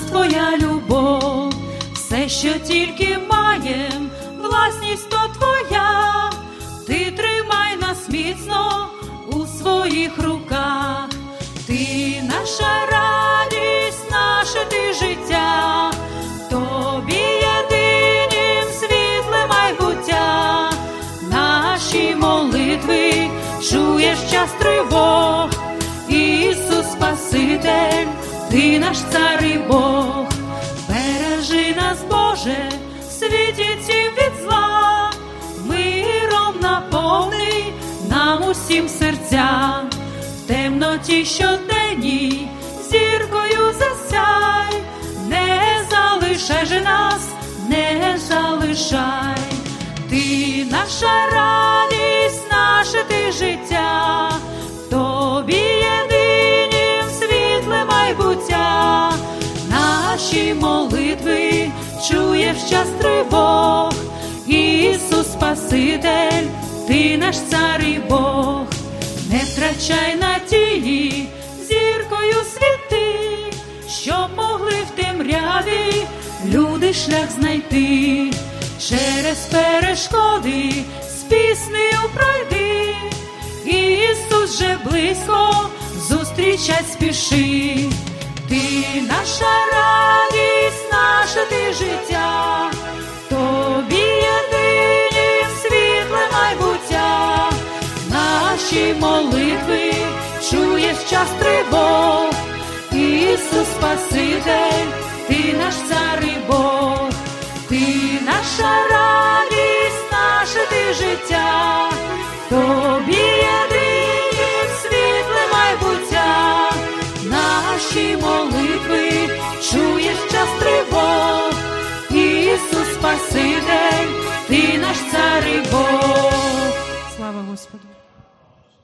Твоя любов, все, що тільки маєм, власність то Твоя. Ти тримай нас міцно у своїх руках. Ти наша радість, наше ти життя, Тобі єдинім світле майбуття. Наші молитви чуєш час тривог, Ісус Спаситель, Ти наш цар і Бог. Бережи нас, Боже, в світі цім від зла, миром наповни нам усім серця. В темноті щоденній зіркою засяй, не залишай же нас, не залишай. Ти наша радість, наше ти життя, Тобі єдинім світле майбуття. Наші молитви чуєш час тривог, Ісус Спаситель, Ти наш цар і Бог. Не втрачай надії, зіркою світи, щоб могли в темряві люди шлях знайти. Через перешкоди з піснею пройди, Ісус же близько зустрічать спіши. Ти наша радість, наше ти життя, Тобі єдинім світле майбуття. Наші молитви чуєш час тривог, Ісус Спаситель, Ти наш цар і Бог. Ти наша радість, наше ти життя, Тобі єдинім світле майбуття. Наші молитви чуєш час тривог, Ісус Спаситель, Ти наш цар і Бог. Слава Господу!